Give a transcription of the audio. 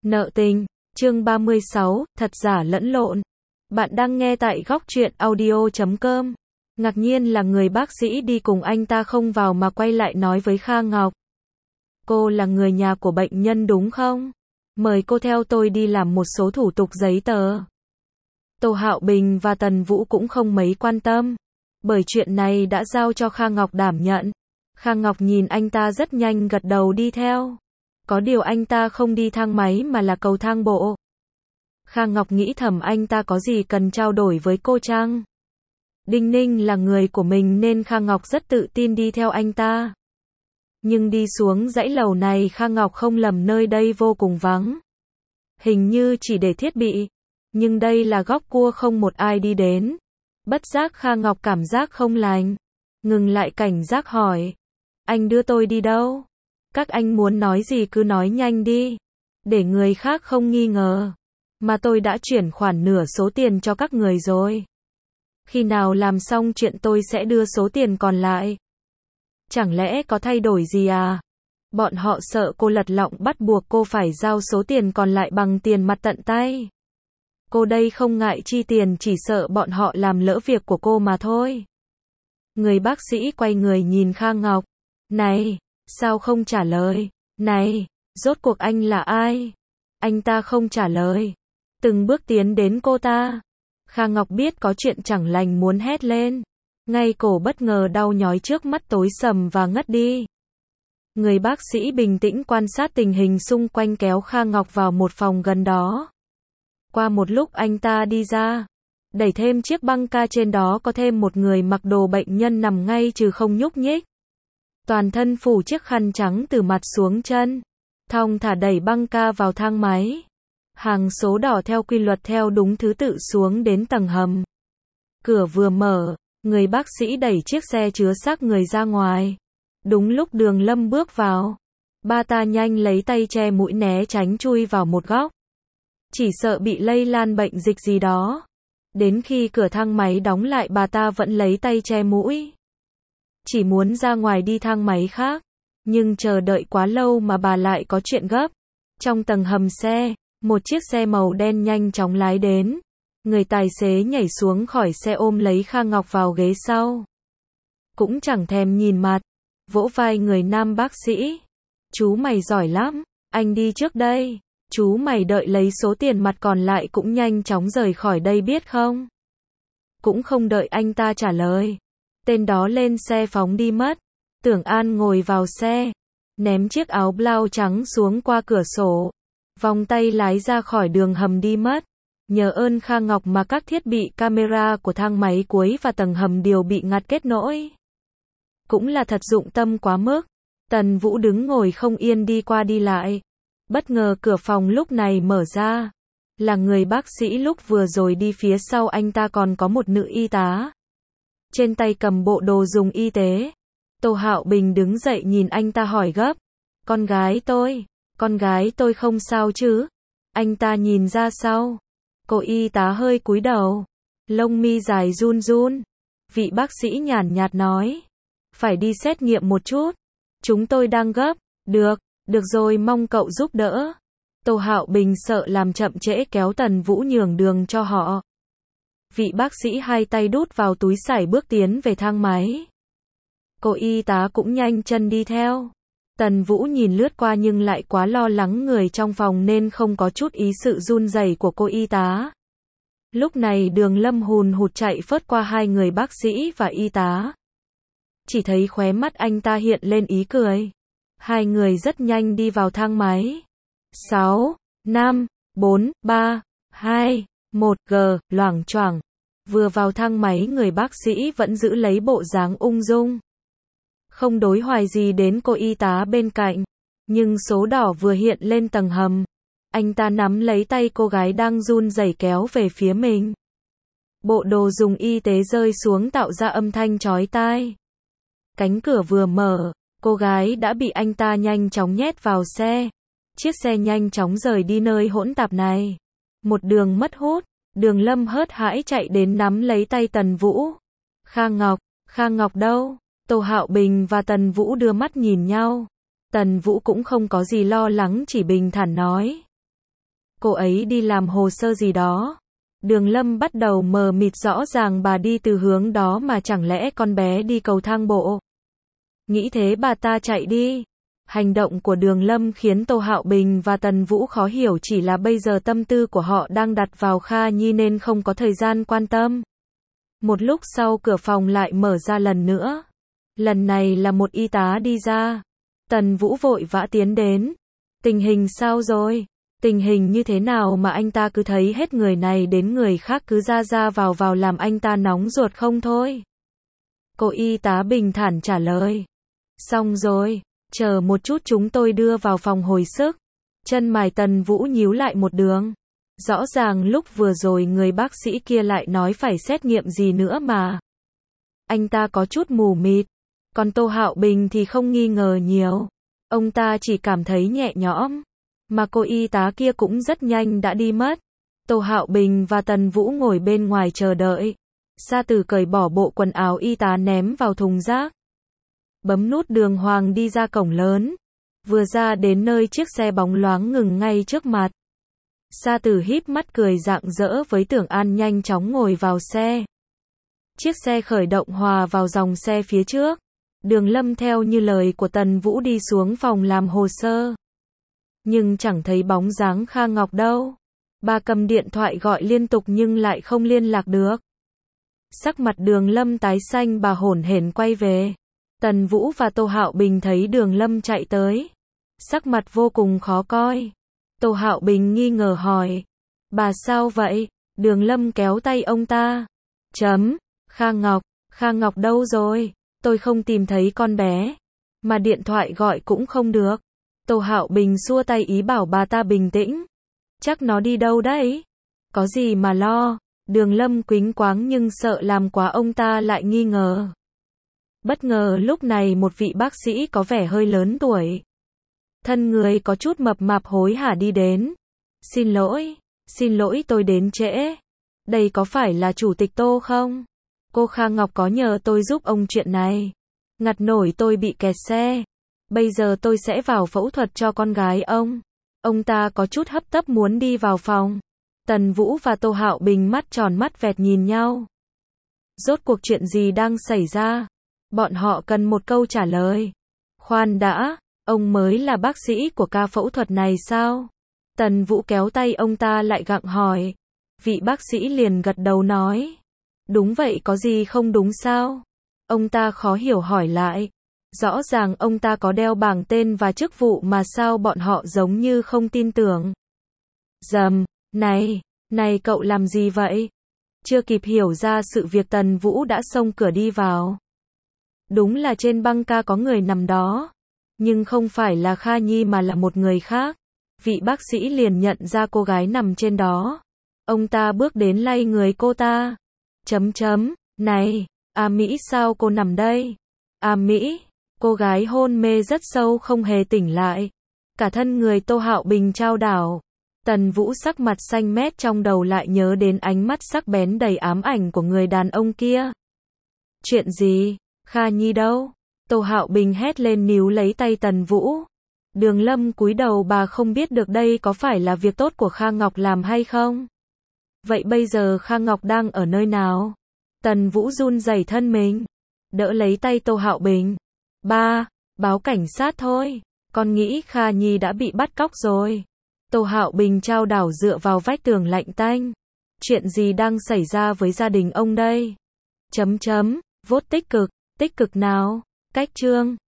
Nợ tình, chương 36, thật giả lẫn lộn. Bạn đang nghe tại góc truyện audio.com. Ngạc nhiên là người bác sĩ đi cùng anh ta không vào mà quay lại nói với Kha Ngọc. Cô là người nhà của bệnh nhân đúng không? Mời cô theo tôi đi làm một số thủ tục giấy tờ. Tô Hạo Bình và Tần Vũ cũng không mấy quan tâm, bởi chuyện này đã giao cho Kha Ngọc đảm nhận. Kha Ngọc nhìn anh ta rất nhanh gật đầu đi theo. Có điều anh ta không đi thang máy mà là cầu thang bộ. Kha Ngọc nghĩ thầm anh ta có gì cần trao đổi với cô chăng? Đinh Ninh là người của mình nên Kha Ngọc rất tự tin đi theo anh ta. Nhưng đi xuống dãy lầu này Kha Ngọc không lầm nơi đây vô cùng vắng. Hình như chỉ để thiết bị. Nhưng đây là góc cua không một ai đi đến. Bất giác Kha Ngọc cảm giác không lành. Ngừng lại cảnh giác hỏi. Anh đưa tôi đi đâu? Các anh muốn nói gì cứ nói nhanh đi. Để người khác không nghi ngờ. Mà tôi đã chuyển khoản nửa số tiền cho các người rồi. Khi nào làm xong chuyện tôi sẽ đưa số tiền còn lại. Chẳng lẽ có thay đổi gì à? Bọn họ sợ cô lật lọng bắt buộc cô phải giao số tiền còn lại bằng tiền mặt tận tay. Cô đây không ngại chi tiền chỉ sợ bọn họ làm lỡ việc của cô mà thôi. Người bác sĩ quay người nhìn Kha Ngọc. Này, sao không trả lời? Này, rốt cuộc anh là ai? Anh ta không trả lời. Từng bước tiến đến cô ta. Kha Ngọc biết có chuyện chẳng lành muốn hét lên. Ngay cổ bất ngờ đau nhói trước mắt tối sầm và ngất đi. Người bác sĩ bình tĩnh quan sát tình hình xung quanh kéo Kha Ngọc vào một phòng gần đó. Qua một lúc anh ta đi ra. Đẩy thêm chiếc băng ca trên đó có thêm một người mặc đồ bệnh nhân nằm ngay trừ không nhúc nhích. Toàn thân phủ chiếc khăn trắng từ mặt xuống chân. Thong thả đẩy băng ca vào thang máy. Hàng số đỏ theo quy luật theo đúng thứ tự xuống đến tầng hầm. Cửa vừa mở, người bác sĩ đẩy chiếc xe chứa xác người ra ngoài. Đúng lúc Đường Lâm bước vào. Bà ta nhanh lấy tay che mũi né tránh chui vào một góc. Chỉ sợ bị lây lan bệnh dịch gì đó. Đến khi cửa thang máy đóng lại bà ta vẫn lấy tay che mũi. Chỉ muốn ra ngoài đi thang máy khác. Nhưng chờ đợi quá lâu mà bà lại có chuyện gấp. Trong tầng hầm xe, một chiếc xe màu đen nhanh chóng lái đến. Người tài xế nhảy xuống khỏi xe ôm lấy Kha Ngọc vào ghế sau. Cũng chẳng thèm nhìn mặt. Vỗ vai người nam bác sĩ. Chú mày giỏi lắm, anh đi trước đây. Chú mày đợi lấy số tiền mặt còn lại cũng nhanh chóng rời khỏi đây biết không? Cũng không đợi anh ta trả lời. Tên đó lên xe phóng đi mất. Tưởng An ngồi vào xe. Ném chiếc áo blau trắng xuống qua cửa sổ. Vòng tay lái ra khỏi đường hầm đi mất. Nhờ ơn Kha Ngọc mà các thiết bị camera của thang máy cuối và tầng hầm đều bị ngắt kết nối. Cũng là thật dụng tâm quá mức. Tần Vũ đứng ngồi không yên đi qua đi lại. Bất ngờ cửa phòng lúc này mở ra. Là người bác sĩ lúc vừa rồi đi phía sau anh ta còn có một nữ y tá. Trên tay cầm bộ đồ dùng y tế. Tô Hạo Bình đứng dậy nhìn anh ta hỏi gấp. Con gái tôi không sao chứ? Anh ta nhìn ra sau. Cô y tá hơi cúi đầu. Lông mi dài run run. Vị bác sĩ nhàn nhạt nói. Phải đi xét nghiệm một chút. Chúng tôi đang gấp. Được rồi mong cậu giúp đỡ. Tô Hạo Bình sợ làm chậm trễ kéo Tần Vũ nhường đường cho họ. Vị bác sĩ hai tay đút vào túi sải bước tiến về thang máy. Cô y tá cũng nhanh chân đi theo. Tần Vũ nhìn lướt qua nhưng lại quá lo lắng người trong phòng nên không có chút ý sự run rẩy của cô y tá. Lúc này Đường Lâm hùn hụt chạy phớt qua hai người bác sĩ và y tá. Chỉ thấy khóe mắt anh ta hiện lên ý cười. Hai người rất nhanh đi vào thang máy. 6, 5, 4, 3, 2, 1 G, loảng choảng. Vừa vào thang máy người bác sĩ vẫn giữ lấy bộ dáng ung dung. Không đối hoài gì đến cô y tá bên cạnh. Nhưng số đỏ vừa hiện lên tầng hầm. Anh ta nắm lấy tay cô gái đang run rẩy kéo về phía mình. Bộ đồ dùng y tế rơi xuống tạo ra âm thanh chói tai. Cánh cửa vừa mở, cô gái đã bị anh ta nhanh chóng nhét vào xe. Chiếc xe nhanh chóng rời đi nơi hỗn tạp này. Một đường mất hút, Đường Lâm hớt hãi chạy đến nắm lấy tay Tần Vũ. Kha Ngọc đâu? Tô Hạo Bình và Tần Vũ đưa mắt nhìn nhau. Tần Vũ cũng không có gì lo lắng chỉ bình thản nói. Cô ấy đi làm hồ sơ gì đó. Đường Lâm bắt đầu mờ mịt, rõ ràng bà đi từ hướng đó mà chẳng lẽ con bé đi cầu thang bộ. Nghĩ thế bà ta chạy đi. Hành động của Đường Lâm khiến Tô Hạo Bình và Tần Vũ khó hiểu, chỉ là bây giờ tâm tư của họ đang đặt vào Kha Nhi nên không có thời gian quan tâm. Một lúc sau cửa phòng lại mở ra lần nữa. Lần này là một y tá đi ra. Tần Vũ vội vã tiến đến. Tình hình sao rồi? Tình hình như thế nào mà anh ta cứ thấy hết người này đến người khác cứ ra ra vào vào làm anh ta nóng ruột không thôi? Cô y tá bình thản trả lời. Xong rồi, chờ một chút chúng tôi đưa vào phòng hồi sức. Chân mày Tần Vũ nhíu lại một đường. Rõ ràng lúc vừa rồi người bác sĩ kia lại nói phải xét nghiệm gì nữa mà. Anh ta có chút mù mịt. Còn Tô Hạo Bình thì không nghi ngờ nhiều. Ông ta chỉ cảm thấy nhẹ nhõm. Mà cô y tá kia cũng rất nhanh đã đi mất. Tô Hạo Bình và Tần Vũ ngồi bên ngoài chờ đợi. Sa Tử cởi bỏ bộ quần áo y tá ném vào thùng rác. Bấm nút đường hoàng đi ra cổng lớn. Vừa ra đến nơi chiếc xe bóng loáng ngừng ngay trước mặt. Sa Tử híp mắt cười rạng rỡ với Tưởng An, nhanh chóng ngồi vào xe. Chiếc xe khởi động hòa vào dòng xe phía trước. Đường Lâm theo như lời của Tần Vũ đi xuống phòng làm hồ sơ. Nhưng chẳng thấy bóng dáng Kha Ngọc đâu. Bà cầm điện thoại gọi liên tục nhưng lại không liên lạc được. Sắc mặt Đường Lâm tái xanh, bà hổn hển quay về. Tần Vũ và Tô Hạo Bình thấy Đường Lâm chạy tới. Sắc mặt vô cùng khó coi. Tô Hạo Bình nghi ngờ hỏi. Bà sao vậy? Đường Lâm kéo tay ông ta. Kha Ngọc đâu rồi? Tôi không tìm thấy con bé. Mà điện thoại gọi cũng không được. Tô Hạo Bình xua tay ý bảo bà ta bình tĩnh. Chắc nó đi đâu đấy? Có gì mà lo? Đường Lâm quĩnh quáng nhưng sợ làm quá ông ta lại nghi ngờ. Bất ngờ lúc này một vị bác sĩ có vẻ hơi lớn tuổi. Thân người có chút mập mạp hối hả đi đến. Xin lỗi tôi đến trễ. Đây có phải là chủ tịch Tô không? Cô Kha Ngọc có nhờ tôi giúp ông chuyện này. Ngặt nổi tôi bị kẹt xe. Bây giờ tôi sẽ vào phẫu thuật cho con gái ông. Ông ta có chút hấp tấp muốn đi vào phòng. Tần Vũ và Tô Hạo Bình mắt tròn mắt vẹt nhìn nhau. Rốt cuộc chuyện gì đang xảy ra? Bọn họ cần một câu trả lời. Khoan đã, ông mới là bác sĩ của ca phẫu thuật này sao? Tần Vũ kéo tay ông ta lại gặng hỏi. Vị bác sĩ liền gật đầu nói. Đúng vậy, có gì không đúng sao? Ông ta khó hiểu hỏi lại. Rõ ràng ông ta có đeo bảng tên và chức vụ mà sao bọn họ giống như không tin tưởng. Này cậu làm gì vậy? Chưa kịp hiểu ra sự việc Tần Vũ đã xông cửa đi vào. Đúng là trên băng ca có người nằm đó. Nhưng không phải là Kha Nhi mà là một người khác. Vị bác sĩ liền nhận ra cô gái nằm trên đó. Ông ta bước đến lay người cô ta. Này, Mỹ sao cô nằm đây? Mỹ, cô gái hôn mê rất sâu không hề tỉnh lại. Cả thân người Tô Hạo Bình chao đảo. Tần Vũ sắc mặt xanh mét, trong đầu lại nhớ đến ánh mắt sắc bén đầy ám ảnh của người đàn ông kia. Chuyện gì? Kha Nhi đâu? Tô Hạo Bình hét lên níu lấy tay Tần Vũ. Đường Lâm cúi đầu, bà không biết được đây có phải là việc tốt của Kha Ngọc làm hay không? Vậy bây giờ Kha Ngọc đang ở nơi nào? Tần Vũ run rẩy thân mình, đỡ lấy tay Tô Hạo Bình. Ba, báo cảnh sát thôi. Con nghĩ Kha Nhi đã bị bắt cóc rồi. Tô Hạo Bình chao đảo dựa vào vách tường lạnh tanh. Chuyện gì đang xảy ra với gia đình ông đây? Vote tích cực nào? Cách chương